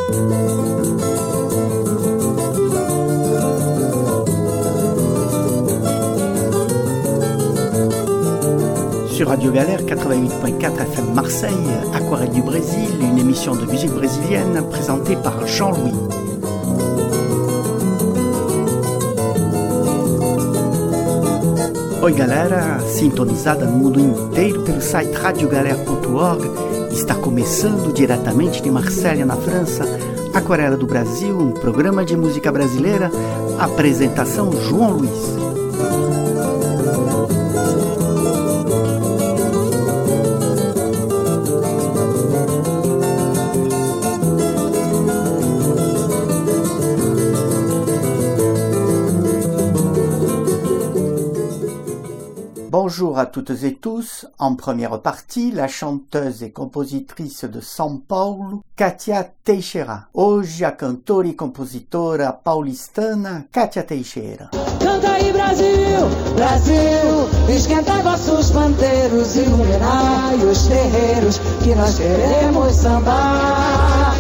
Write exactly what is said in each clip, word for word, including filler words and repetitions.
Sur Radio Galère quatre-vingt-huit virgule quatre F M Marseille, Aquarelle du Brésil, une émission de musique brésilienne présentée par Jean-Louis. Oi galera, sintonizada no mundo inteiro pelo site radio galera ponto org, está começando diretamente de Marselha, na França, Aquarela do Brasil, um programa de música brasileira, apresentação João Luiz. Bonjour à toutes et tous. En première partie, la chanteuse et compositrice de São Paulo, Kátia Teixeira. Hoje a cantora e compositora paulistana Kátia Teixeira. Canta aí Brasil, Brasil, esquenta vossos pandeiros, iluminai os terreiros que nós queremos sambar.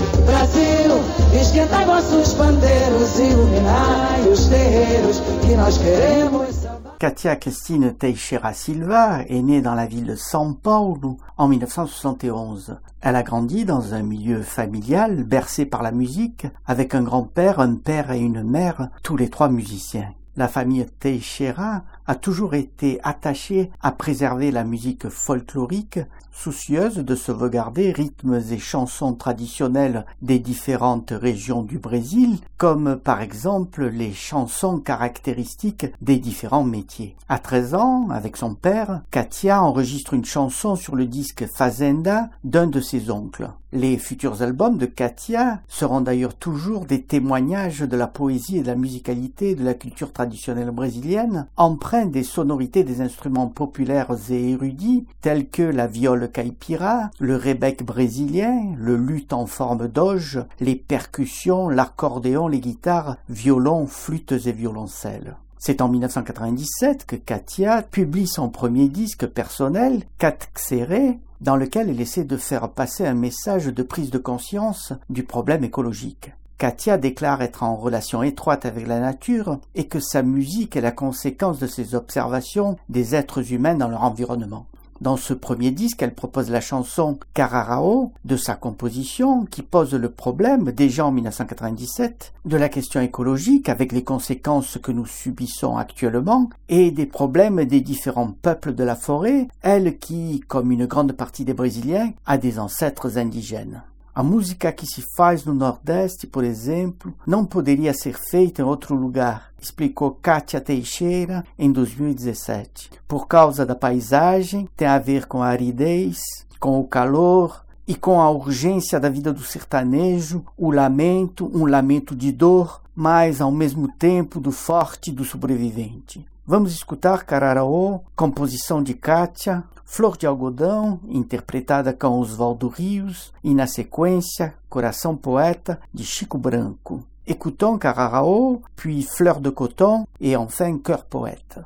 Brasil, esquenta vossos pandeiros, iluminai os terreiros que nós queremos sambar. Kátia Christine Teixeira Silva est née dans la ville de São Paulo en dix-neuf cent soixante et onze. Elle a grandi dans un milieu familial bercé par la musique, avec un grand-père, un père et une mère, tous les trois musiciens. La famille Teixeira a toujours été attachée à préserver la musique folklorique, soucieuse de sauvegarder rythmes et chansons traditionnelles des différentes régions du Brésil, comme par exemple les chansons caractéristiques des différents métiers. À treize ans, avec son père, Kátia enregistre une chanson sur le disque Fazenda d'un de ses oncles. Les futurs albums de Kátia seront d'ailleurs toujours des témoignages de la poésie et de la musicalité de la culture traditionnelle brésilienne, empreints des sonorités des instruments populaires et érudits tels que la viole caipira, le rebec brésilien, le luth en forme d'auge, les percussions, l'accordéon, les guitares, violons, flûtes et violoncelles. C'est en dix-neuf cent quatre-vingt-dix-sept que Kátia publie son premier disque personnel, Katxere, dans lequel elle essaie de faire passer un message de prise de conscience du problème écologique. Kátia déclare être en relation étroite avec la nature et que sa musique est la conséquence de ses observations des êtres humains dans leur environnement. Dans ce premier disque, elle propose la chanson Cararao de sa composition qui pose le problème, déjà en dix-neuf cent quatre-vingt-dix-sept, de la question écologique avec les conséquences que nous subissons actuellement et des problèmes des différents peuples de la forêt, elle qui, comme une grande partie des Brésiliens, a des ancêtres indigènes. A música que se faz no Nordeste, por exemplo, não poderia ser feita em outro lugar, explicou Kátia Teixeira em dois mil e dezessete. Por causa da paisagem, tem a ver com a aridez, com o calor e com a urgência da vida do sertanejo, o lamento, um lamento de dor, mas ao mesmo tempo do forte e do sobrevivente. Vamos escutar Cararaô, composição de Kátia, Flor de Algodão, interpretada com Oswaldo Rios, e na sequência, Coração Poeta, de Chico Branco. Écoutons Cararaô, puis Fleur de Coton, et enfin Cœur Poète.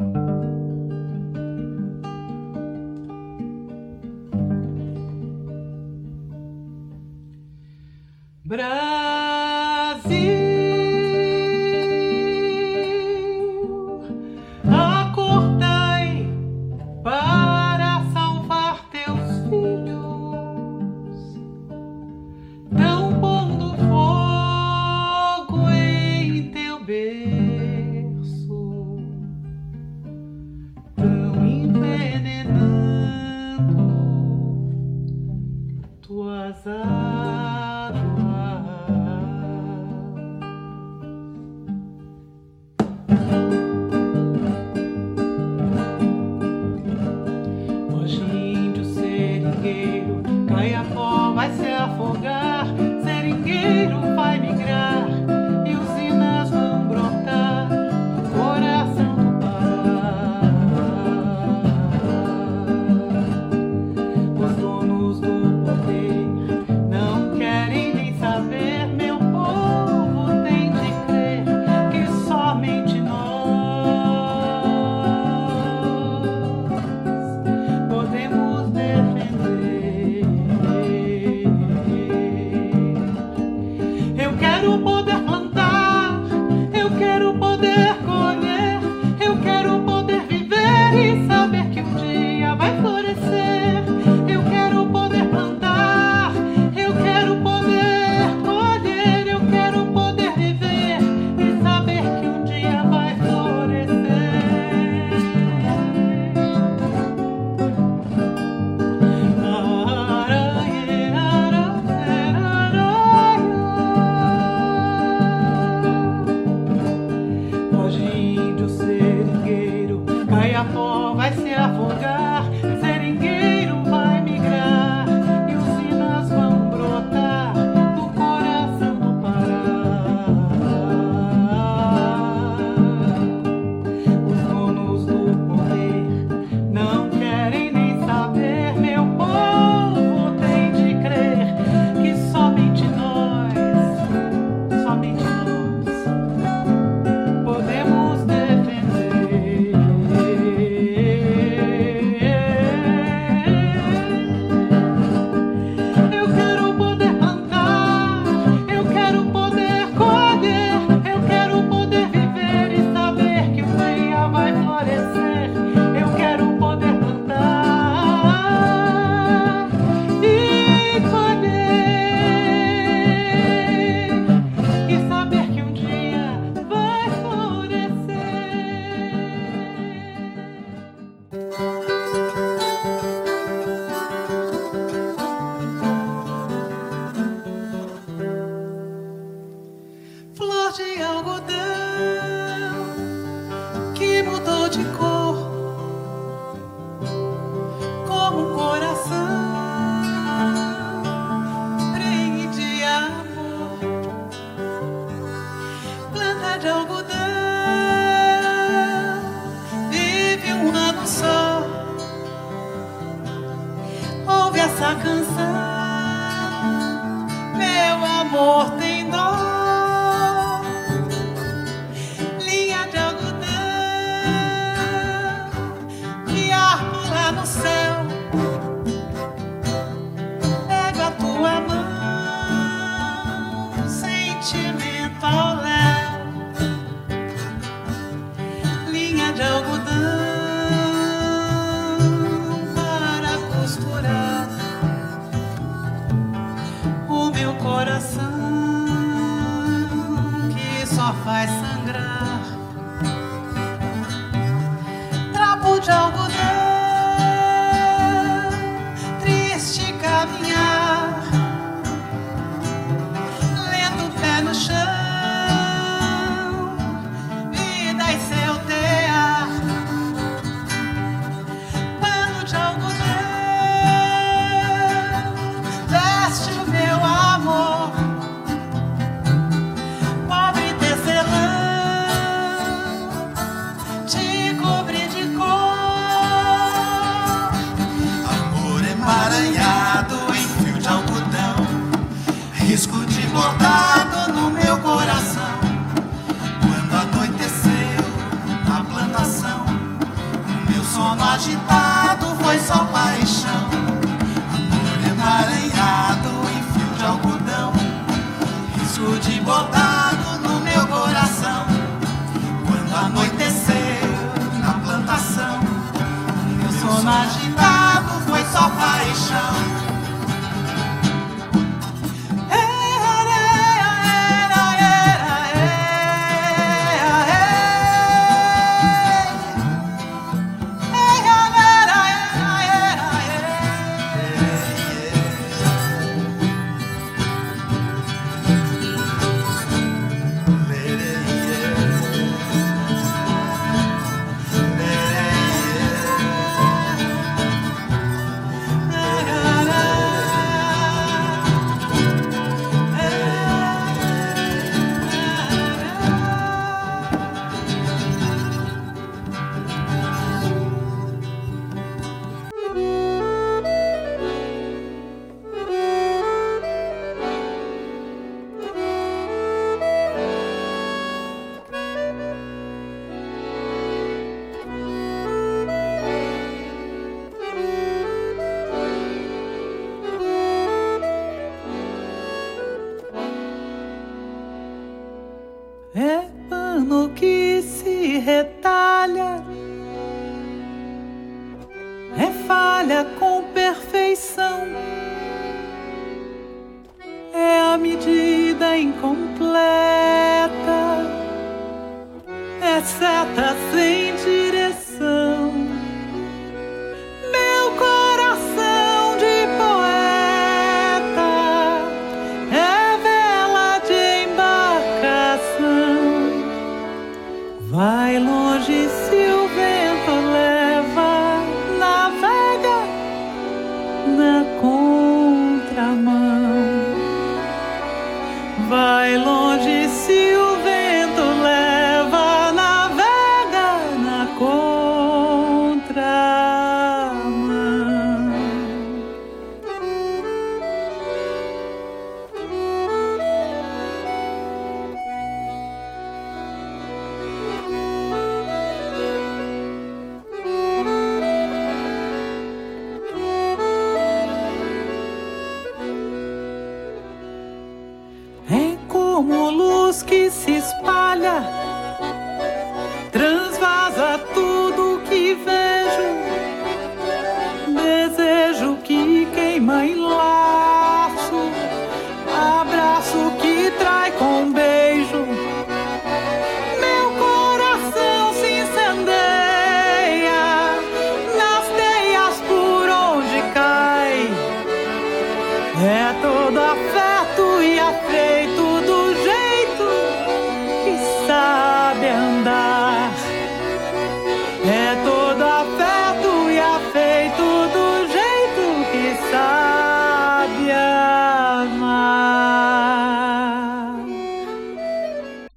Brasil, para salvar teus filhos, tão pondo fogo em teu berço, tão envenenando tuas águas. de algodão que mudou de cor, como um coração prenhe de amor. Planta de algodão vive um ano só. Ouve essa canção, meu amor tem dó. Linha de algodão que arma lá no céu. Pega a tua mão, sentimento ao léu. Linha de algodão para costurar o meu coração que só faz sangrar. Trapo de algodão, triste caminhar, lendo o pé no chão, vida e seu tear. Pano de algodão veste o meu amor, pobre tecelão te cobre de cor. Amor emaranhado em fio de algodão, risco de bordado no meu coração. Quando anoiteceu na plantação, o meu sono agitado foi só paixão. Amor emaranhado em fio de algodão, risco de bordado no meu coração. Quando anoiteceu na plantação, o meu sono agitado foi só paixão. É pano que se retalha, é falha com perfeição, é a medida incompleta, é seta sem direção. Meu coração de poeta é vela de embarcação. Vai longe se o vento leva, navega na contramão. Vai longe se o vento leva, navega na contramão. É como luz que se espalha, transvasa tudo que vejo, desejo que queima em laço, abraço que trai com beijo. Meu coração se incendeia nas teias por onde cai. É todo afeto e afeito do jeito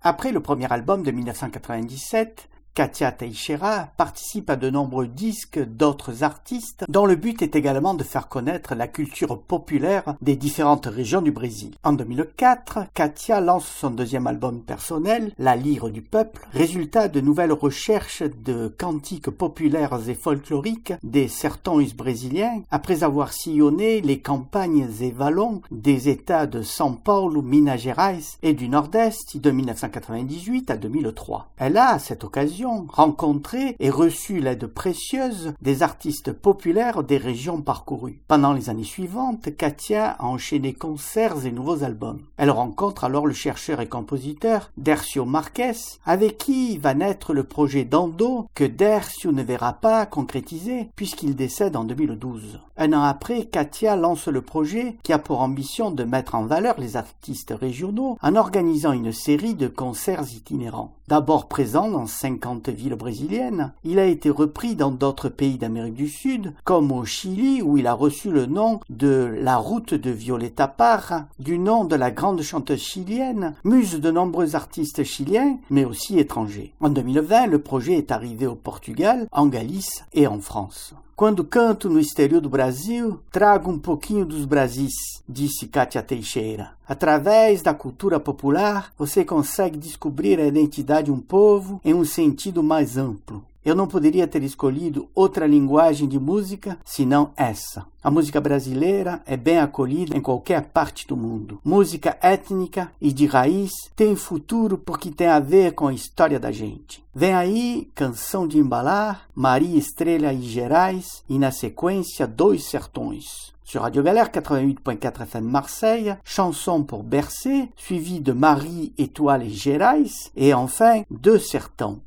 Après le premier album de mille neuf cent quatre-vingt-dix-sept, Katia Teixeira participe à de nombreux disques d'autres artistes dont le but est également de faire connaître la culture populaire des différentes régions du Brésil. En deux mille quatre, Katia lance son deuxième album personnel, La Lyre du Peuple, résultat de nouvelles recherches de cantiques populaires et folkloriques des sertões brésiliens, après avoir sillonné les campagnes et vallons des États de São Paulo, Minas Gerais et du Nord-Est de mille neuf cent quatre-vingt-dix-huit à deux mille trois. Elle a, à cette occasion, rencontré et reçu l'aide précieuse des artistes populaires des régions parcourues. Pendant les années suivantes, Katia a enchaîné concerts et nouveaux albums. Elle rencontre alors le chercheur et compositeur Dercio Marques, avec qui va naître le projet Dando, que Dercio ne verra pas concrétiser puisqu'il décède en deux mille douze. Un an après, Katia lance le projet qui a pour ambition de mettre en valeur les artistes régionaux en organisant une série de concerts itinérants. D'abord présent dans cinquante villes brésiliennes, il a été repris dans d'autres pays d'Amérique du Sud, comme au Chili où il a reçu le nom de La Route de Violeta Parra, du nom de la grande chanteuse chilienne, muse de nombreux artistes chiliens, mais aussi étrangers. En deux mille vingt, le projet est arrivé au Portugal, en Galice et en France. Quando canto no exterior do Brasil, trago um pouquinho dos Brasis, disse Katia Teixeira. Através da cultura popular, você consegue descobrir a identidade de um povo em um sentido mais amplo. Eu não poderia ter escolhido outra linguagem de música senão essa. A música brasileira é bem acolhida em qualquer parte do mundo. Música étnica e de raiz tem futuro porque tem a ver com a história da gente. Vem aí Canção de Embalar, Maria Estrela e Gerais e na sequência Dois Sertões. Sur Radio Galère quatre-vingt-huit point quatre F M Marseille, chanson pour bercer, suivi de Marie, Étoile et Gerais, et enfin Deux Sertões.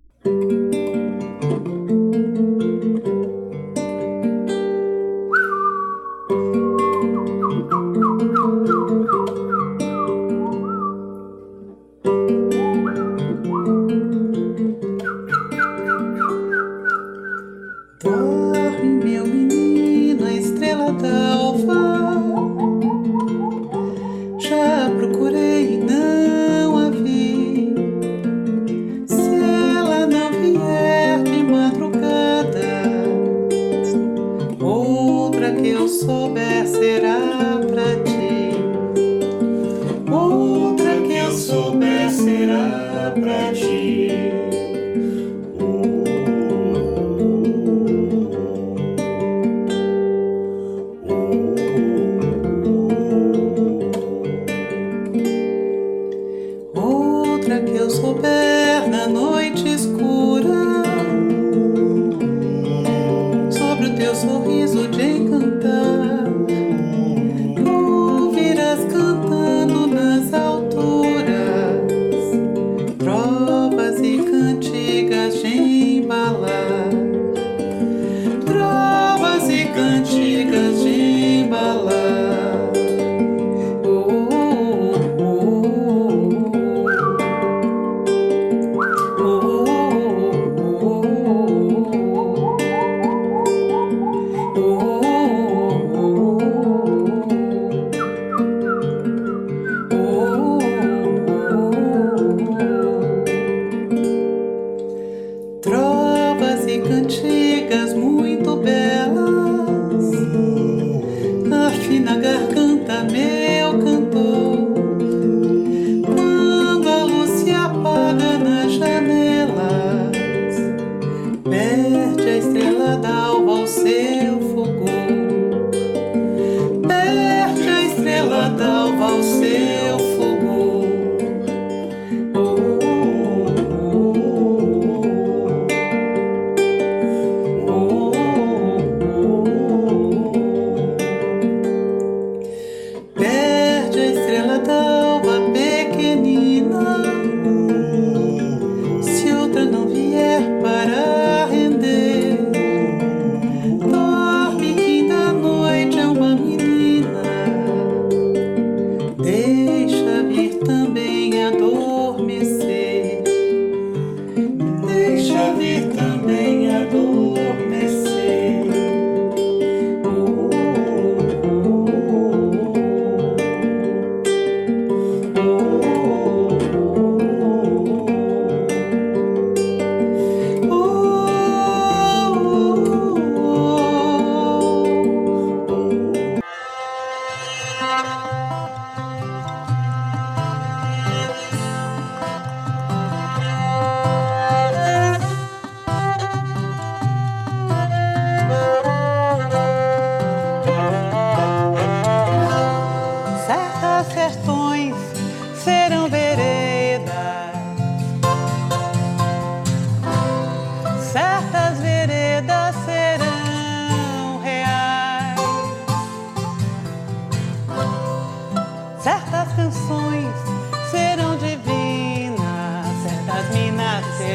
Dorme, meu menino, a estrela d'alva. Já procurei e não a vi. Se ela não vier de madrugada, outra que eu souber será pra ti. Outra que eu souber será pra ti. Outra que eu souber na noite escura, sobre o teu sorriso de encantar, ouvirás cantando nas alturas, trovas e cantigas de embalar, trovas e cantigas de embalar. Oh, oh, oh, oh.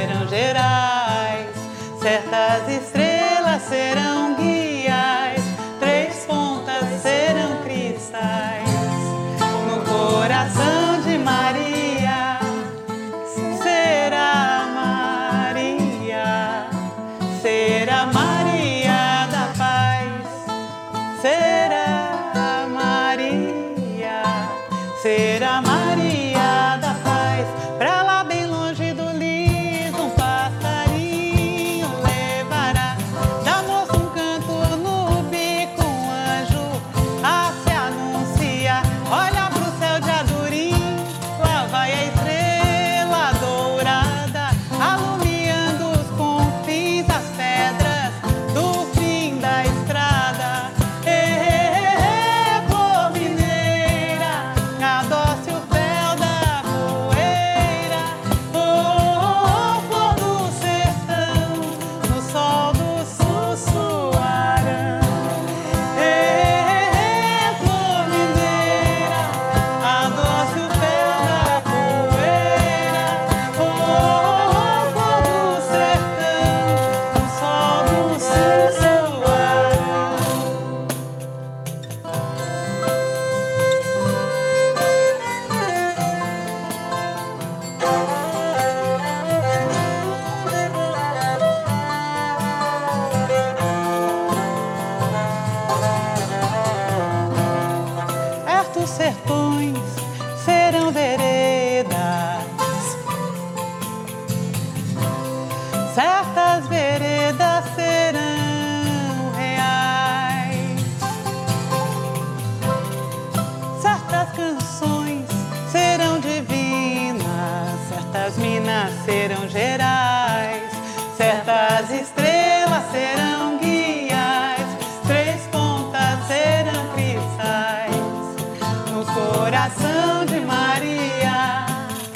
serão gerais, certas estrelas serão guias, três pontas serão cristais. No coração de Maria será Maria, será Maria da paz, será Maria, será Maria da paz. Pra lá bem longe do lido um passarinho levará da moça um canto no bico, um anjo a se anunciar. Olha pro céu de Adurim, lá vai a estrela dourada, alumiando os confins, as pedras do fim da estrada. Ê, flor mineira, a dócil fel da poeira. Oh, flor do sertão, no sol do Sussuarã. Ê, flor mineira, a dócil fel da poeira. Oh, flor do sertão, no sol do Sussuarã. Certos sertões serão veredas, certas veredas serão reais, certas canções serão divinas, certas minas serão gerais, certas estrelas serão guias, três pontas serão cristais. No coração de Maria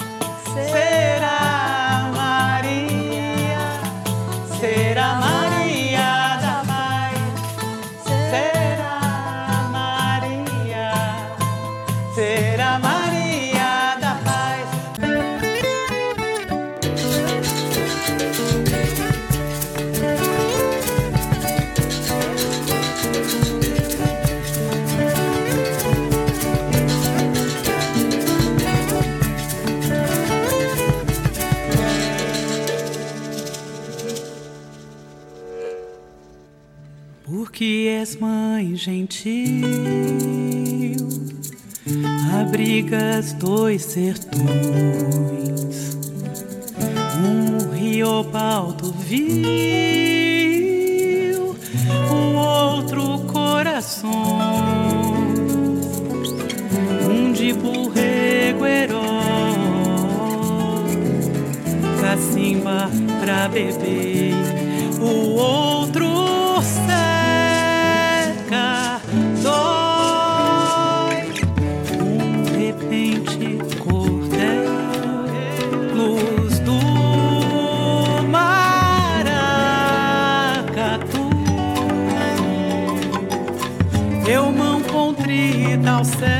será Maria, será Maria da paz, será Maria, será Maria da paz. Porque és mãe gentil, abrigas dois sertões, um riobalto vil, o outro corações, um de borrego herói, cacimba pra beber, o outro seca, dói, um repente cordel, luz do maracatu, eu mão contrita ao céu,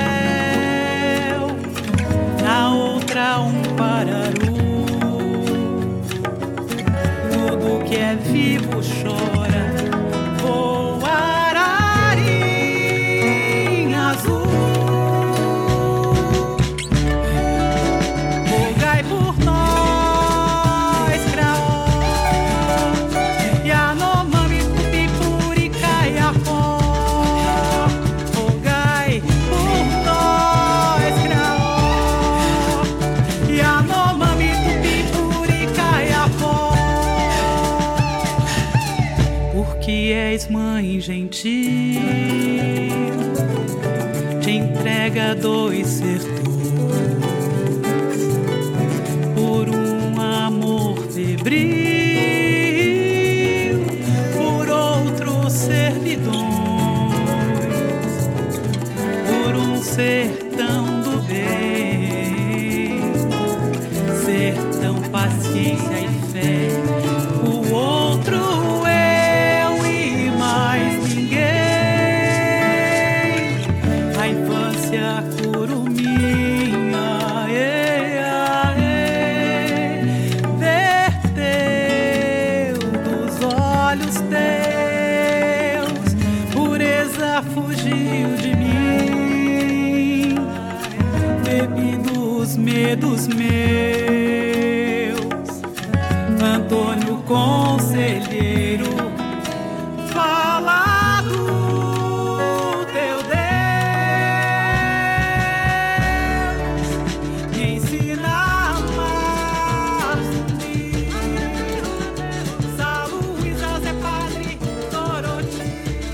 na outra um pararu, tudo que é vivo chora. Voar ararinha azul, rogai por nós, Craó, Yanomami, Tupipuri, Caiapó. Rogai por nós, Craó, Yanomami, Tupipuri, Caiapó. Porque és mãe gentil, te entrega dois sertões por um amor febril, por outro servidões, por um sertão do bem, sertão paciência e fé, o outro eu e mais ninguém. A infância curuminha, ê, ê, ê, os medos meus. Antônio Conselheiro, fala do teu Deus, me ensina a amar zumbi. São Luís, Zé Padre, Doroti,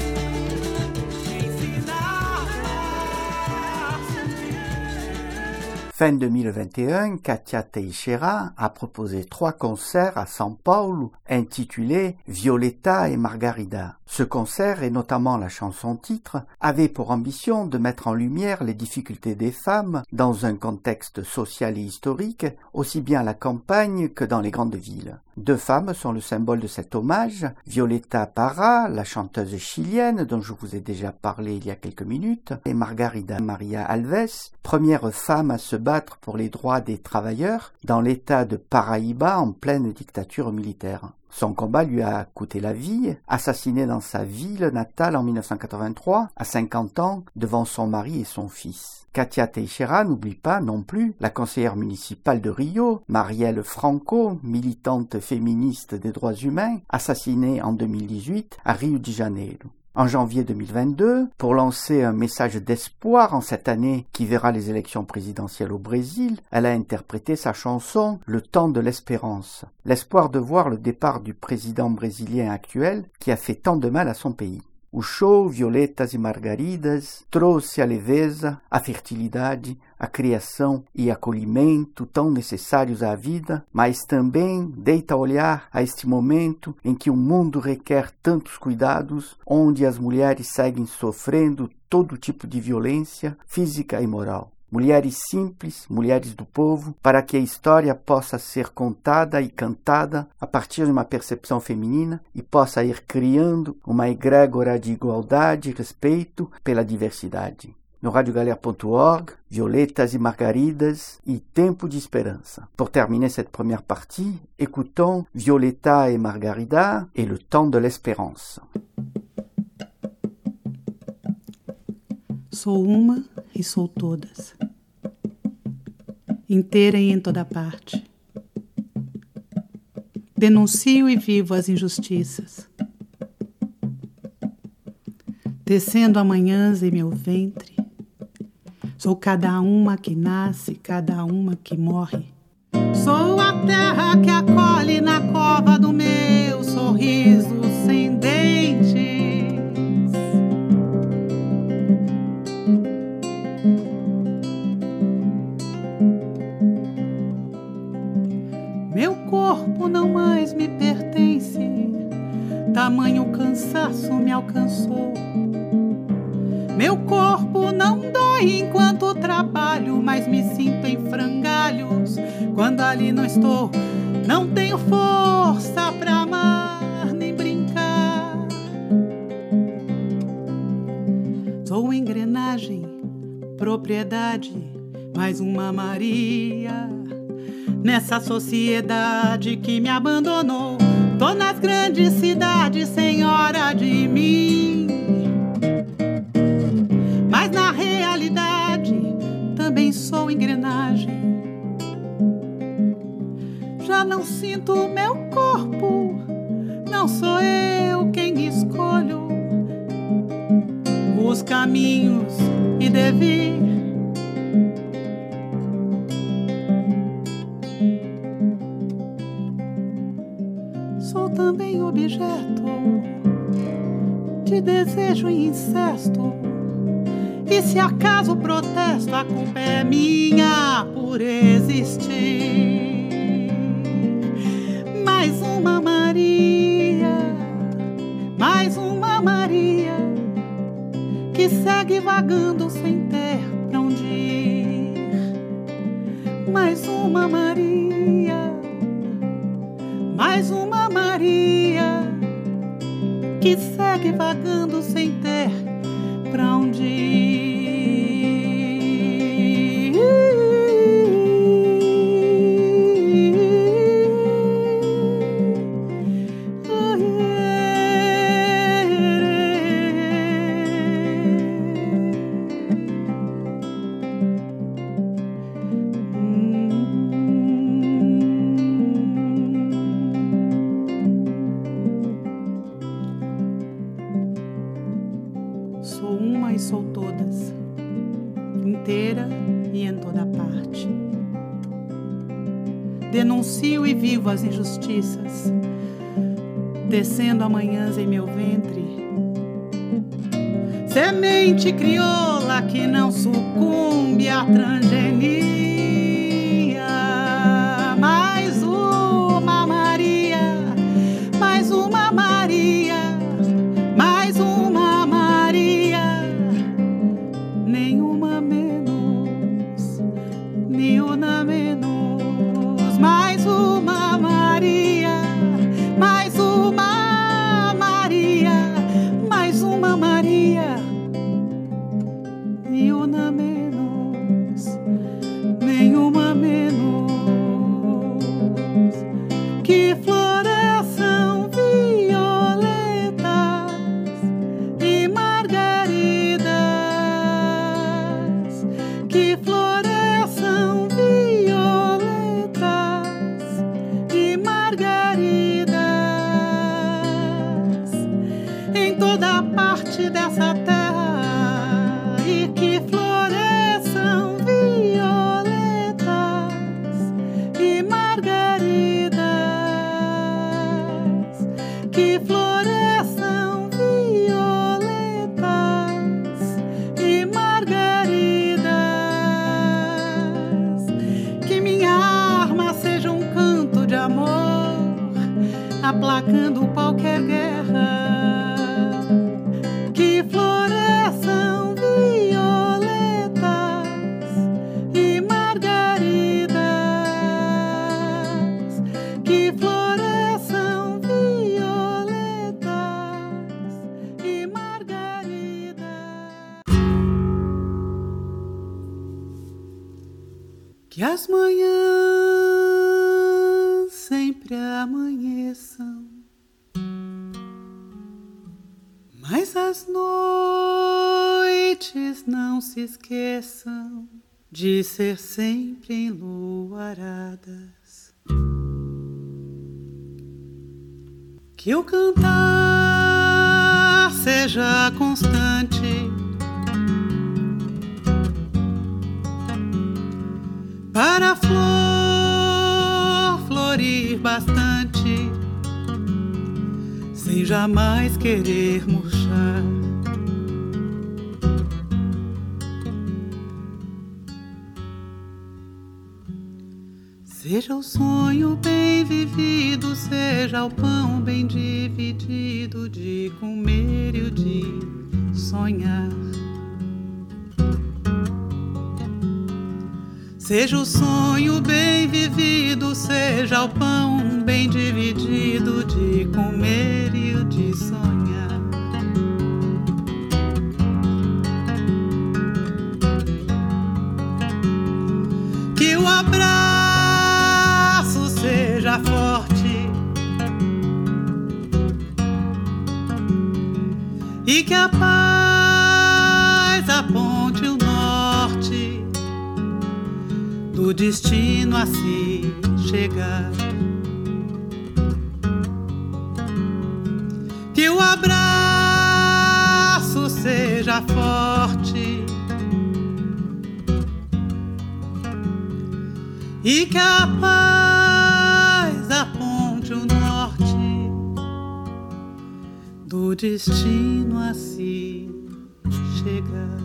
me ensina a amar zumbi. Fin deux mille vingt et un, Katia Teixeira a proposé trois concerts à São Paulo intitulés Violeta et Margarida. Ce concert, et notamment la chanson-titre, avait pour ambition de mettre en lumière les difficultés des femmes dans un contexte social et historique, aussi bien à la campagne que dans les grandes villes. Deux femmes sont le symbole de cet hommage, Violeta Parra, la chanteuse chilienne dont je vous ai déjà parlé il y a quelques minutes, et Margarida Maria Alves, première femme à se battre pour les droits des travailleurs dans l'état de Paraíba en pleine dictature militaire. Son combat lui a coûté la vie, assassinée dans sa ville natale en mille neuf cent quatre-vingt-trois, à cinquante ans, devant son mari et son fils. Katia Teixeira n'oublie pas non plus la conseillère municipale de Rio, Marielle Franco, militante féministe des droits humains, assassinée en deux mille dix-huit à Rio de Janeiro. En janvier deux mille vingt-deux, pour lancer un message d'espoir en cette année qui verra les élections présidentielles au Brésil, elle a interprété sa chanson « Le temps de l'espérance », l'espoir de voir le départ du président brésilien actuel qui a fait tant de mal à son pays. O show Violetas e Margaridas trouxe a leveza, a fertilidade, a criação e acolhimento tão necessários à vida, mas também deita olhar a este momento em que o mundo requer tantos cuidados, onde as mulheres seguem sofrendo todo tipo de violência física e moral. Mulheres simples, mulheres do povo, para que a história possa ser contada e cantada a partir de uma percepção feminina e possa ir criando uma egrégora de igualdade e respeito pela diversidade. No radiogalère ponto org, Violetas e Margaridas e Tempo de Esperança. Pour terminer cette première partie, écoutons Violeta et Margarida et Le temps de l'espérance. Sou uma e sou todas, inteira e em toda parte. Denuncio e vivo as injustiças, tecendo amanhãs em meu ventre. Sou cada uma que nasce, cada uma que morre. Sou a terra que acolhe na cova do meu sorriso sem dentes. Meu corpo não mais me pertence, tamanho cansaço me alcançou. Meu corpo não dói enquanto trabalho, mas me sinto em frangalhos quando ali não estou. Não tenho força pra amar nem brincar. Sou engrenagem, propriedade, mais uma Maria nessa sociedade que me abandonou. Tô nas grandes cidades, senhora de mim, mas na realidade também sou engrenagem. Já não sinto meu corpo, não sou eu quem escolho os caminhos e devir. Sou também objeto de desejo e incesto. E se acaso protesto, a culpa é minha por existir. Mais uma Maria, mais uma Maria, que segue vagando sem ter pra onde ir. Mais uma Maria, mais uma Maria, que segue vagando sem ter pra onde ir. Oh, yeah. arte. Denuncio e vivo as injustiças, descendo amanhãs em meu ventre. Semente crioula que não sucumbe à transgenia. Mais uma Maria, mais uma Maria, mais uma Maria, nenhuma menos, nenhuma menos, mais uma Maria, mais uma Maria, mais uma Maria, nenhuma menos, nenhuma menos, que floresçam violetas e margaridas, que floresçam violetas e margaridas em toda parte dessa terra, e que floresçam violetas e margaridas, que floresçam violetas e margaridas, que minha arma seja um canto de amor, aplacando qualquer guerra, que floresçam violetas e margaridas, que floresçam violetas e margaridas. Que as manhãs sempre amanheçam, mas as noites não se esqueçam de ser sempre enluaradas. Que o cantar seja constante, para a flor florir bastante, sem jamais querer murchar. Seja o sonho bem vivido, seja o pão bem dividido, de comer e o de sonhar. Seja o sonho bem vivido, seja o pão bem dividido, de comer e o de sonhar. Que o abraço seja forte e que a paz aponte o norte do destino a se chegar. Que o abraço seja forte e que a paz aponte o norte do destino a se chegar.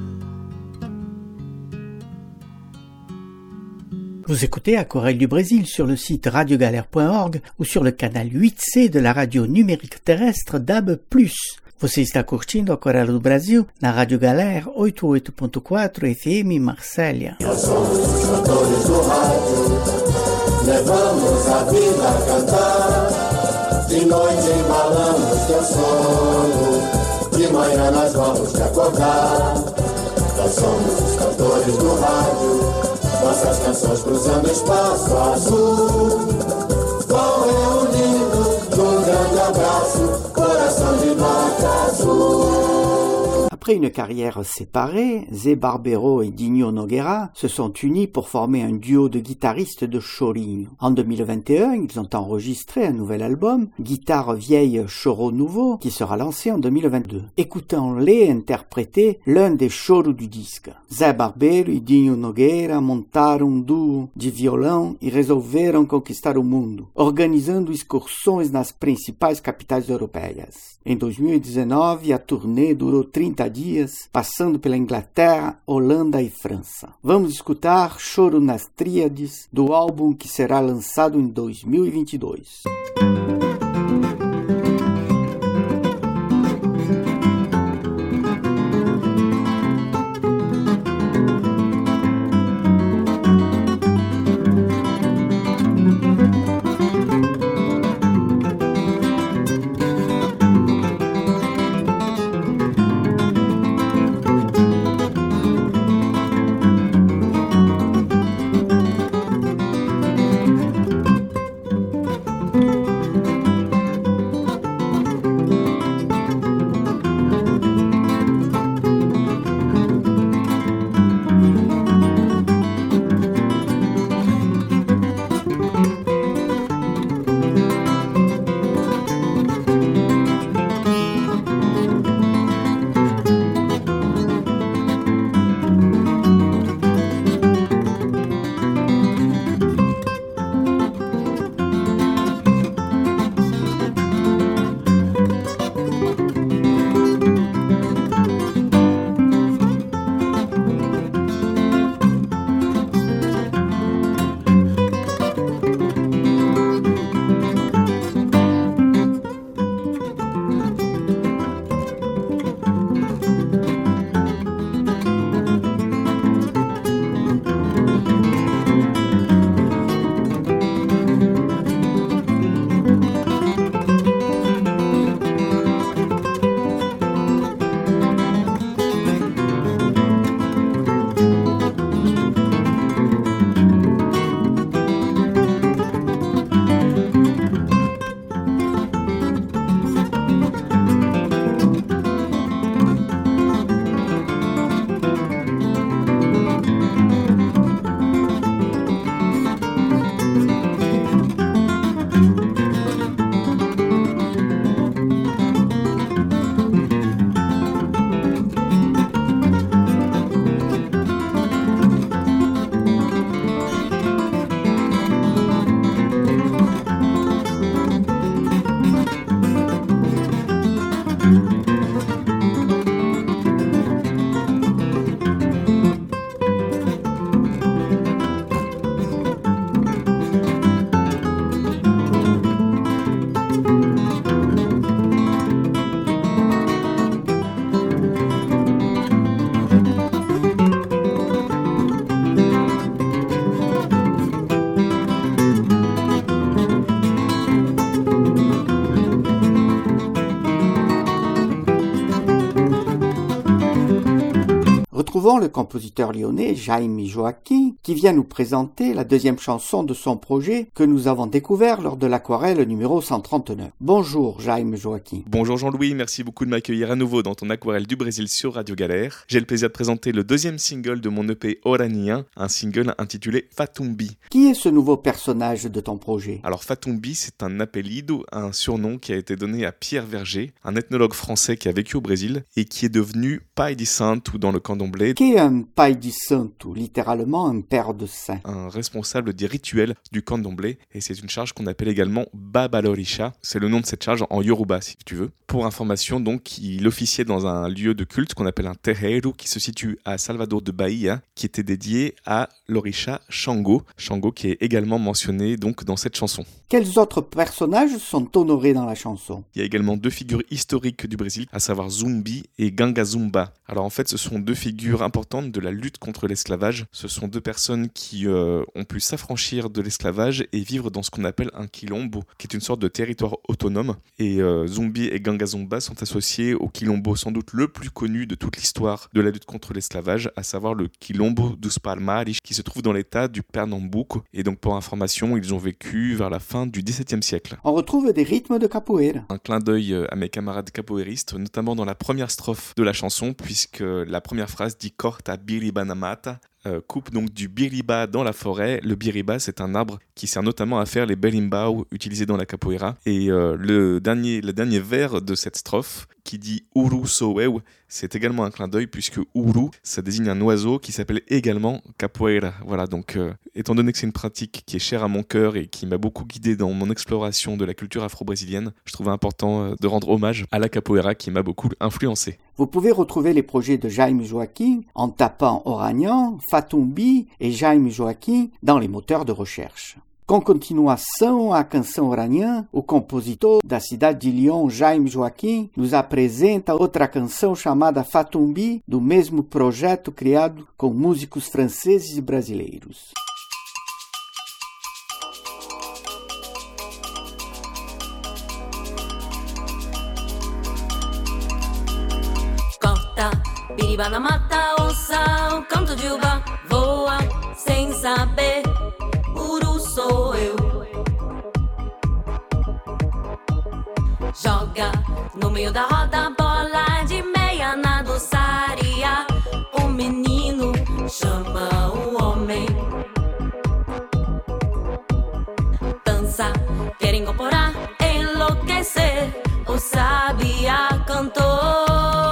Vous écoutez Aquarelle du Brésil sur le site radio galère point org ou sur le canal huit C de la radio numérique terrestre D A B plus. Você está curtindo Aquarelle do Brasil na Rádio Galera oitenta e oito ponto quatro F M Marsella. Nós somos os cantores do rádio, levamos a vida a cantar. De noite embalamos teu sono, de manhã nós vamos te acordar. Nós somos os cantores do rádio, nossas canções cruzando espaço azul, vão reunindo num grande abraço, coração de nota azul. Après une carrière séparée, Zé Barbero et Dinho Nogueira se sont unis pour former un duo de guitaristes de chorinho. En deux mille vingt et un, ils ont enregistré un nouvel album, Guitare vieille, choro nouveau, qui sera lancé en deux mille vingt-deux. Écoutons-les interpréter l'un des choros du disque. Zé Barbero e Dinho Nogueira montaram um duo de violão e resolveram conquistar o mundo, organizando excursões nas principais capitais europeias. Em dois mil e dezenove, a turnê durou trinta dias, passando pela Inglaterra, Holanda e França. Vamos escutar Choro nas Tríades, do álbum que será lançado em dois mil e vinte e dois. Retrouvons le compositeur lyonnais Jaime Joaquim qui vient nous présenter la deuxième chanson de son projet que nous avons découvert lors de l'aquarelle numéro cent trente-neuf. Bonjour Jaime Joaquim. Bonjour Jean-Louis, merci beaucoup de m'accueillir à nouveau dans ton aquarelle du Brésil sur Radio Galère. J'ai le plaisir de présenter le deuxième single de mon E P Oraninha, un single intitulé Fatumbi. Qui est ce nouveau personnage de ton projet? Alors Fatumbi, c'est un apelido, un surnom qui a été donné à Pierre Verger, un ethnologue français qui a vécu au Brésil et qui est devenu Pai de Santo dans le candomblé. Qui est un Pai de Santo, littéralement un père de saint? Un responsable des rituels du candomblé, et c'est une charge qu'on appelle également Babalorisha. C'est le nom de cette charge en Yoruba, si tu veux. Pour information, donc, il officiait dans un lieu de culte qu'on appelle un terreiro, qui se situe à Salvador de Bahia, qui était dédié à l'Orisha Shango. Shango qui est également mentionné donc dans cette chanson. Quels autres personnages sont honorés dans la chanson? Il y a également deux figures historiques du Brésil, à savoir Zumbi et Ganga Zumba. Alors en fait, ce sont deux figures importantes de la lutte contre l'esclavage. Ce sont deux personnes qui euh, ont pu s'affranchir de l'esclavage et vivre dans ce qu'on appelle un quilombo, qui est une sorte de territoire autonome. Et euh, Zumbi et Ganga Zumba sont associés au quilombo sans doute le plus connu de toute l'histoire de la lutte contre l'esclavage, à savoir le quilombo dos Palmares, qui se trouve dans l'état du Pernambuco. Et donc pour information, ils ont vécu vers la fin du dix-septième siècle. On retrouve des rythmes de capoeira. Un clin d'œil à mes camarades capoeiristes, notamment dans la première strophe de la chanson, puisque la première phrase dit Corta biriba na mata, euh, coupe donc du biriba dans la forêt. Le biriba, c'est un arbre qui sert notamment à faire les berimbau utilisés dans la capoeira. Et euh, le, dernier, le dernier vers de cette strophe, qui dit Uru soeu, c'est également un clin d'œil, puisque Uru, ça désigne un oiseau qui s'appelle également capoeira. Voilà, donc euh, étant donné que c'est une pratique qui est chère à mon cœur et qui m'a beaucoup guidé dans mon exploration de la culture afro-brésilienne, je trouvais important euh, de rendre hommage à la capoeira qui m'a beaucoup influencé. Vous pouvez retrouver les projets de Jaime Joaquim en tapant Oragnan, Fatumbi et Jaime Joaquim dans les moteurs de recherche. Com continuação à canção Oragnan, o compositor da cidade de Lyon, Jaime Joaquim, nos apresenta outra canção chamada Fatumbi, do mesmo projeto criado com músicos franceses e brasileiros. Biriba na mata, ouça o canto de uva, voa sem saber, Uru sou eu. Joga no meio da roda, bola de meia na doçaria. O menino chama o homem. Dança, quer incorporar, enlouquecer. O sabiá cantou.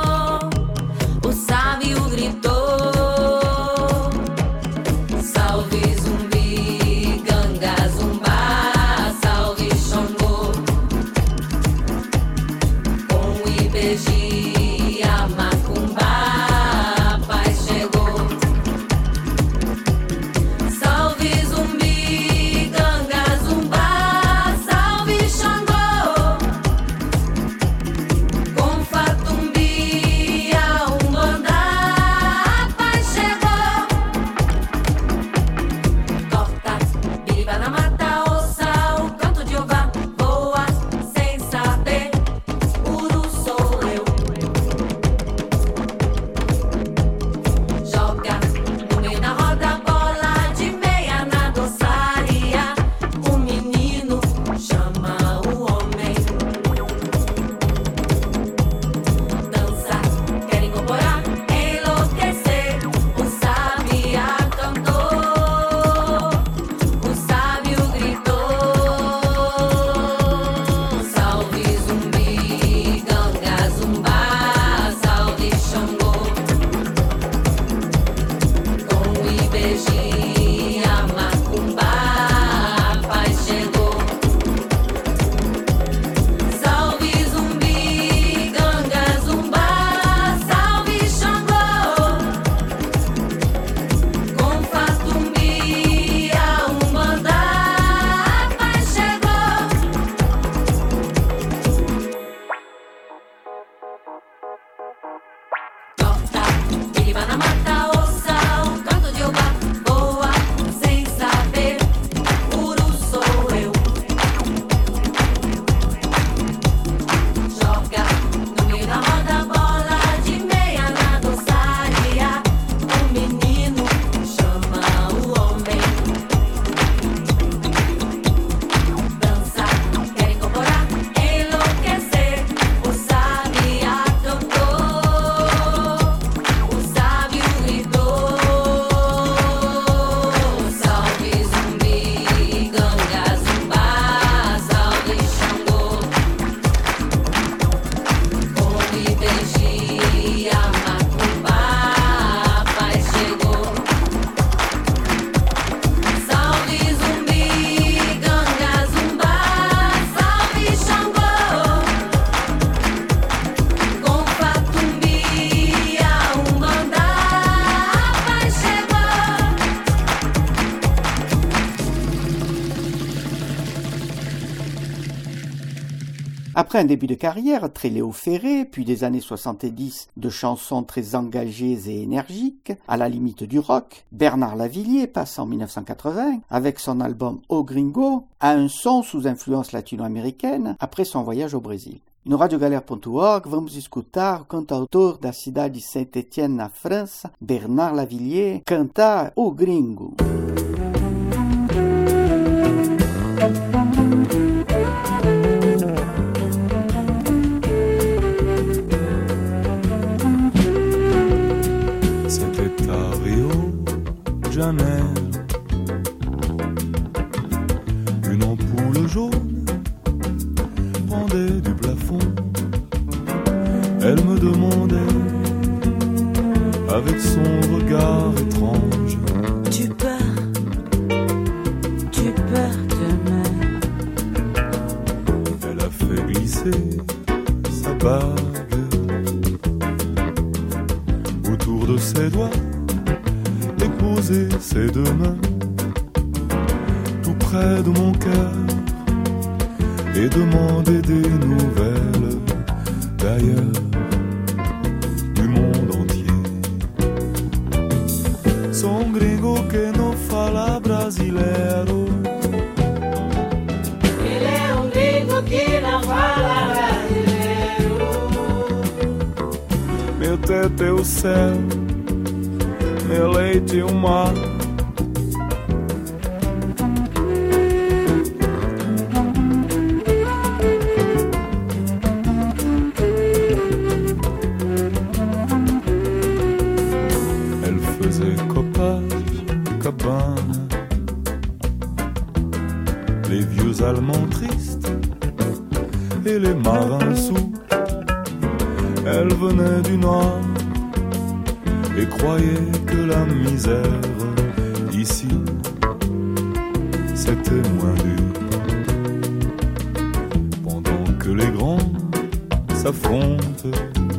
Après un début de carrière très Léo Ferré, puis des années soixante-dix de chansons très engagées et énergiques, à la limite du rock, Bernard Lavilliers passe en mille neuf cent quatre-vingts, avec son album O Gringo, à un son sous influence latino-américaine après son voyage au Brésil. No radio galera ponto org vamos escutar o cantautor da cidade de Saint-Étienne, na França, Bernard Lavilliers, cantar O Gringo. près de mon cœur et demander des nouvelles d'ailleurs, du monde entier. Sou um gringo que não fala brasileiro. Ele é um gringo que não fala brasileiro. Meu teto é o céu, meu leite é o mar. Les vieux Allemands tristes et les marins sous. Elle venait du nord et croyait que la misère ici c'était moins dur. Pendant que les grands s'affrontent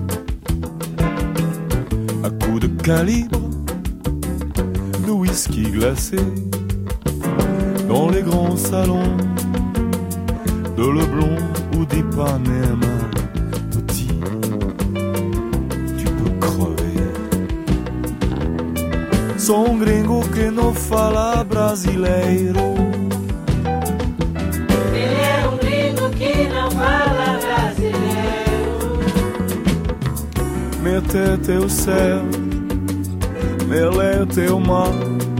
à coups de calibre, de whisky glacé dans les grands salons de Leblon ou d'Ipanema. Petit, tu peux crever. Sou um gringo que não fala brasileiro. Ele é um gringo que não fala brasileiro. Minha teta é o céu, meu leite é o mar.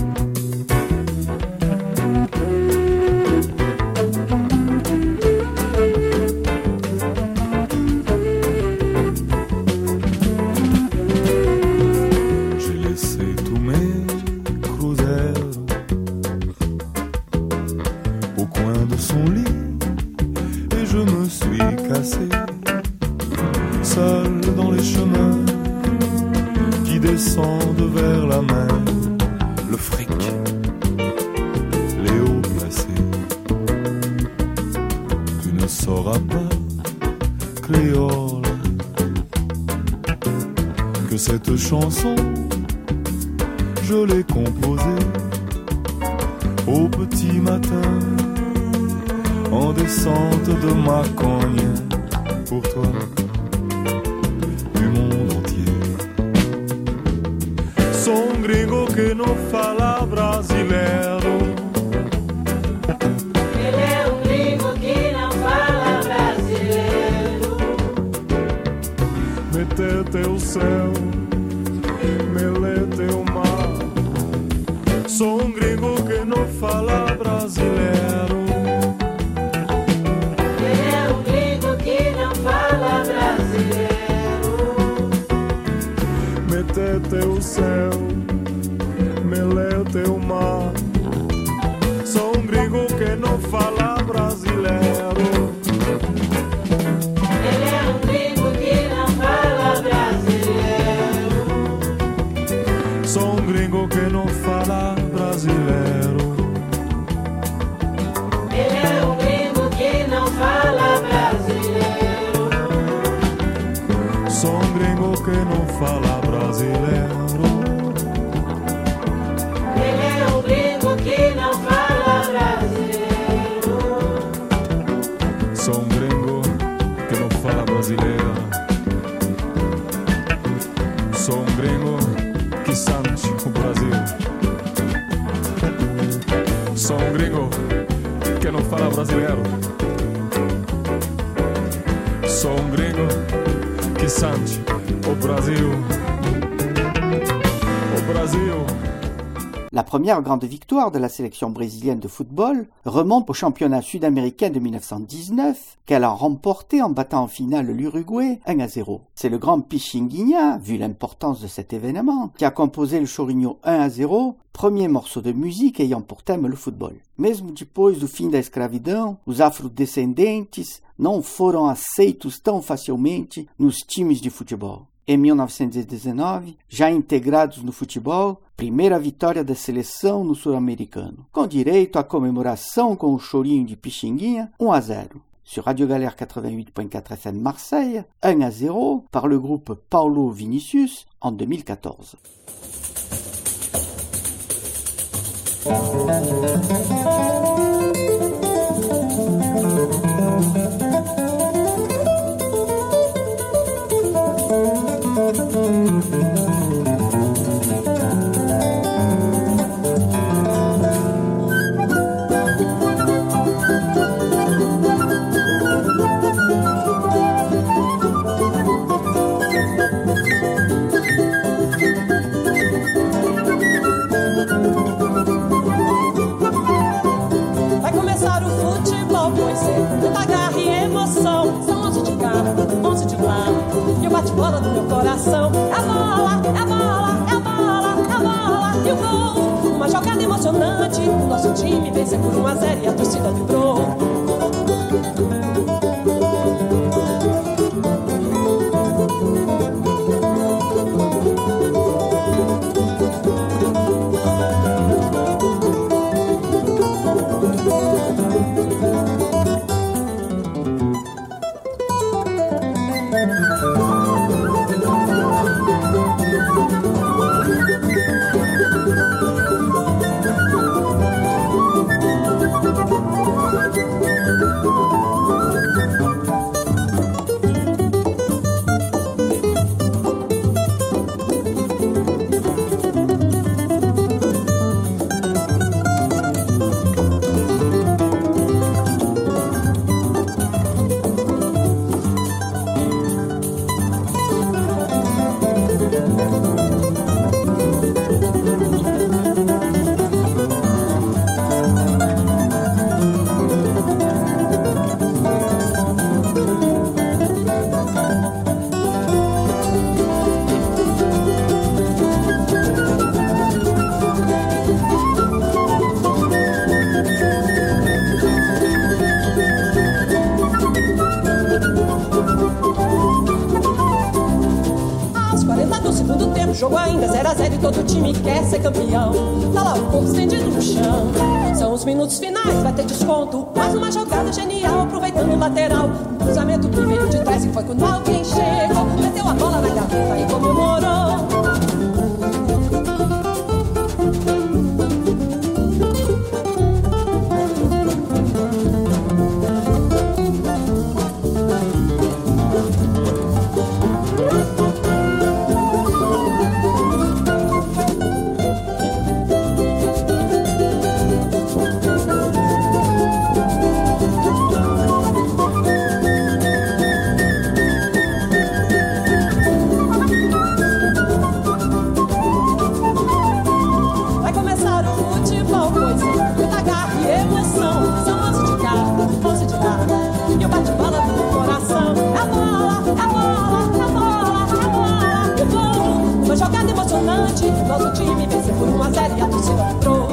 Chanson, je l'ai composée au petit matin en descente de ma cogne pour toi du monde entier. Sou um gringo que não fala brasileiro. Ele é um gringo que não fala brasileiro. Metete o céu, melete o mar. Sou um gringo que não fala brasileiro. Ele é um gringo que não fala brasileiro. Metete o céu, melete o mar. Sou um gringo que não fala brasileiro. Ele é um gringo que não fala brasileiro. Sou um gringo que não fala brasileiro. Ele é um gringo que não fala brasileiro. Sou um gringo que não fala brasileiro. Ele é um gringo que não fala brasileiro. Sou um gringo que não fala brasileiro. Sou um gringo que sente o Brasil. Sou um gringo que não fala brasileiro. Sou um gringo que sente o Brasil. O Brasil. La première grande victoire de la sélection brésilienne de football remonte au championnat sud-américain de mille neuf cent dix-neuf qu'elle a remporté en battant en finale l'Uruguay un à zéro. C'est le grand Pichinguinha, vu l'importance de cet événement, qui a composé le chorinho un à zéro, premier morceau de musique ayant pour thème le football. Mesmo depois do fim da escravidão, os afrodescendentes não foram aceitos tão facilmente nos times de futebol. Em mil novecentos e dezenove, já integrados no futebol, primeira vitória da seleção no sul-americano, com direito à comemoração com o chorinho de Pichinguinha um a zero. Sur Radio Galère quatre-vingt-huit point quatre F M Marseille, un à zéro par le groupe Paulo Vinicius en deux mille quatorze. Thank you. coração. É a bola, é a bola, é a bola, é a bola e o gol. Uma jogada emocionante, o nosso time venceu por um a zero e a torcida vibrou. Jogo ainda zero a zero e todo time quer ser campeão. Tá lá o corpo estendido no chão. São os minutos finais, vai ter desconto. Mais uma jogada genial, aproveitando o lateral. Cruzamento que veio de trás e foi com alguém chegou. Meteu a bola na gaveta e comemorou. Nosso time venceu por um a zero e a torcida vibrou.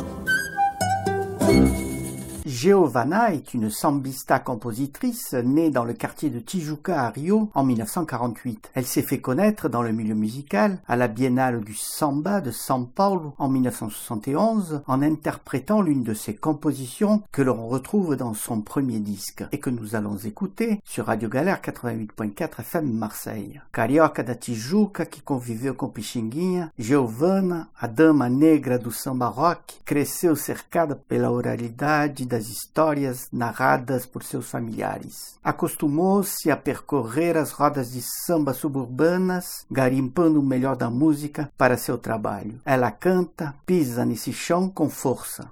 Giovanna est une sambista-compositrice née dans le quartier de Tijuca à Rio en mille neuf cent quarante-huit. Elle s'est fait connaître dans le milieu musical à la Biennale du Samba de São Paulo en mille neuf cent soixante et onze en interprétant l'une de ses compositions que l'on retrouve dans son premier disque et que nous allons écouter sur Radio Galère quatre-vingt-huit point quatre F M Marseille. Carioca da Tijuca que conviveu com Pixinguinha, Giovanna, a dama negra do samba rock, cresceu cercada pela oralidade das histórias narradas por seus familiares. Acostumou-se a percorrer as rodas de samba suburbanas, garimpando o melhor da música para seu trabalho. Ela canta, pisa nesse chão com força.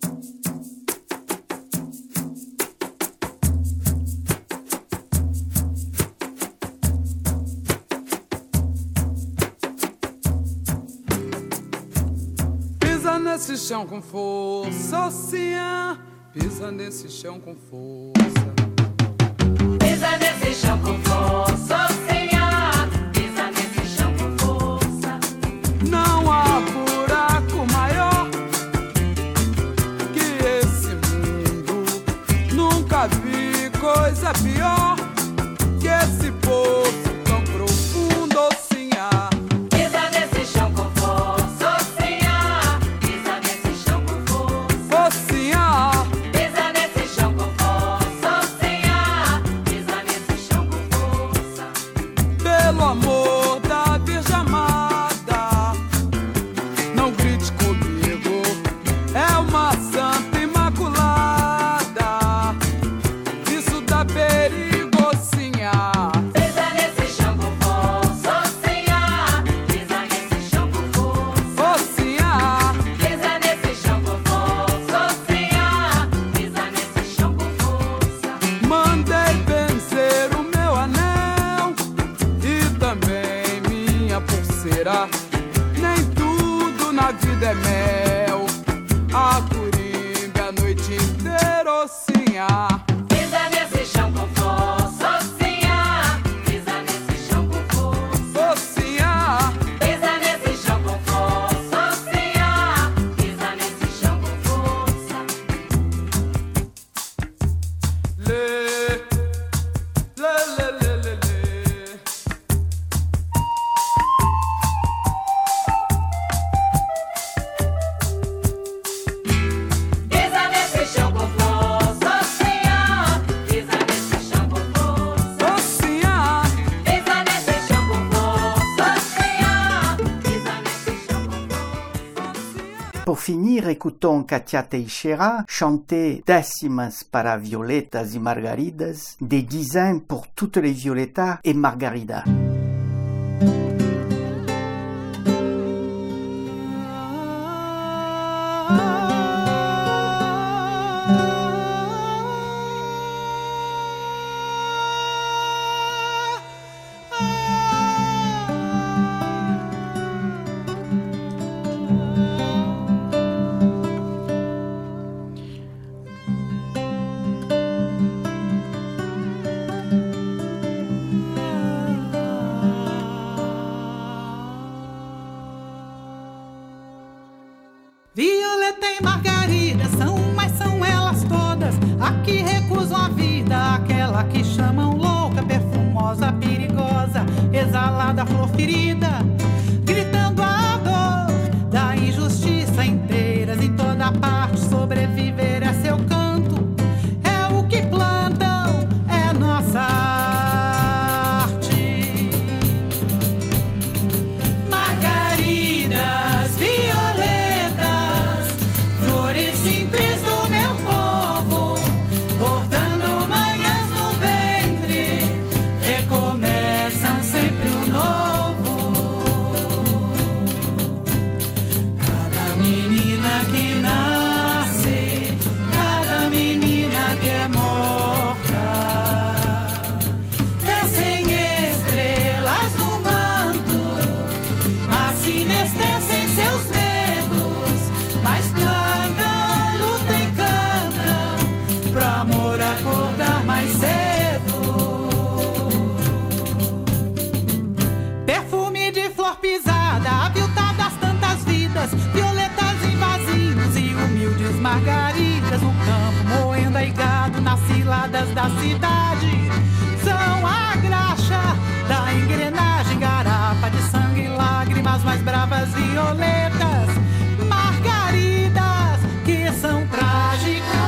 Pisa nesse chão com força, oceano. Pisa nesse chão com força. Pisa nesse chão com força, Senhor. Pisa nesse chão com força. Não há buraco maior que esse mundo. Nunca vi coisa pior que esse poço tão profundo, Senhor. Pisa nesse chão com força, Senhor. Pisa nesse chão com força, Senhor. Pelo amor da Virgem amada, não grite comigo, é uma santa imaculada. Isso dá perigo, Senhor. Pisa nesse chão com força, Senhor. Pisa nesse chão com força, Senhor. Pisa nesse chão com força, Senhor. Pisa nesse chão com força. Mandei vencer o meu anel e também minha pulseira. Nem tudo na vida é mel. A curimba a noite inteira, Senhor. Pisa nesse chão com força, Senhor. Pisa nesse chão com força, finir, écoutons Katia Teixeira chanter Décimas para Violetas e Margaridas, des dizaines pour toutes les Violetas et Margaridas. Violeta e Margarida são, mas são elas todas a que recusam a vida, aquela que chamam louca, perfumosa, perigosa, exalada, flor ferida, gritando a dor da injustiça inteiras em toda parte. Sobreviver é seu canto, é o que plantam, é nossa arte. Margaridas, violetas, flores simples do meu povo, bordando manhãs no ventre, recomeçam sempre o novo. Cada menina que nasce, cada menina que é morta, descem estrelas no manto, assim descem seus medos, mas plantam, lutam e cantam, pro amor acordar mais cedo. Perfume de flor pisada, aviltada das tantas vidas, violetas em vasinhos e humildes margaridas, no campo moendo e gado, nas ciladas da cidade, são a graxa da engrenagem, garapa de sangue e lágrimas, mais bravas violetas, margaridas que são trágicas.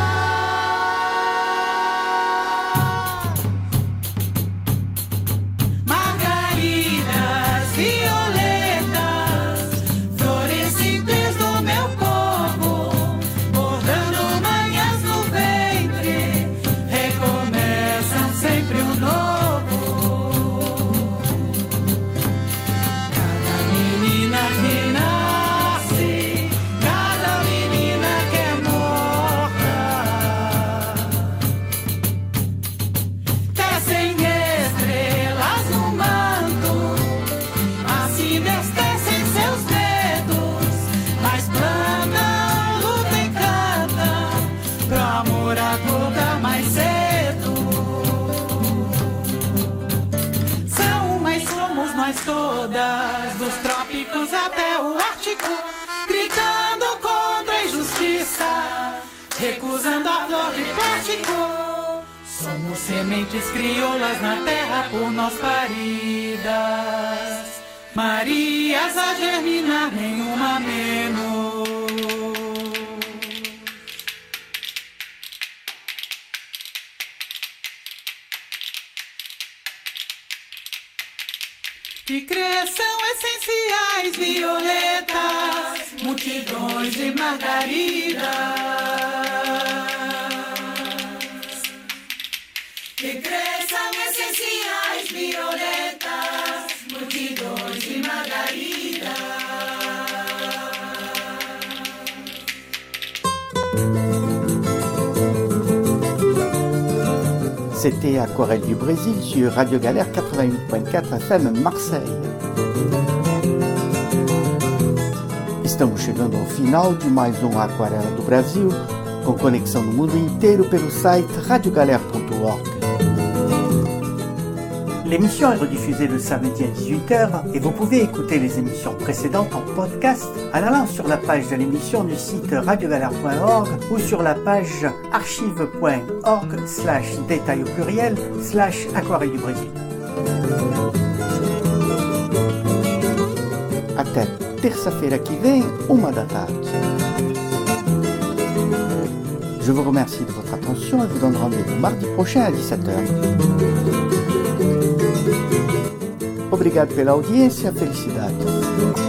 Margaridas, violetas, flores simples do meu povo, bordando manhãs no ventre, recomeçam sempre o novo. Cada menina que nasce, cada menina que é morta, descem estrelas no manto, assim descem seus dedos, mas plantam, lutam e cantam, pro amor acordar mais cedo. São, mas somos nós todas, dos trópicos até o Ártico, gritando contra a injustiça, recusando a flor de plástico. Somos sementes crioulas na terra por nós paridas, Marias a germinar, nenhuma menos. Que cresçam essenciais violetas, multidões de margaridas. Que cresçam essenciais violetas, multidões de margaridas. C'était Aquarelle du Brésil sur Radio Galère quatre-vingt-huit point quatre F M Marseille. Estamos chegando ao final de mais um Aquarela do Brasil, com conexão no mundo inteiro pelo site radio galère ponto org. L'émission est rediffusée le samedi à dix-huit heures et vous pouvez écouter les émissions précédentes en podcast en allant sur la page de l'émission du site radio galère point org ou sur la page archive point org slash détail au pluriel slash aquarelle du Brésil. Até terça-feira que vem, uma da tarde. Je vous remercie de votre attention et vous donne rendez-vous mardi prochain à dix-sept heures. Obrigado pela audiência, felicidades.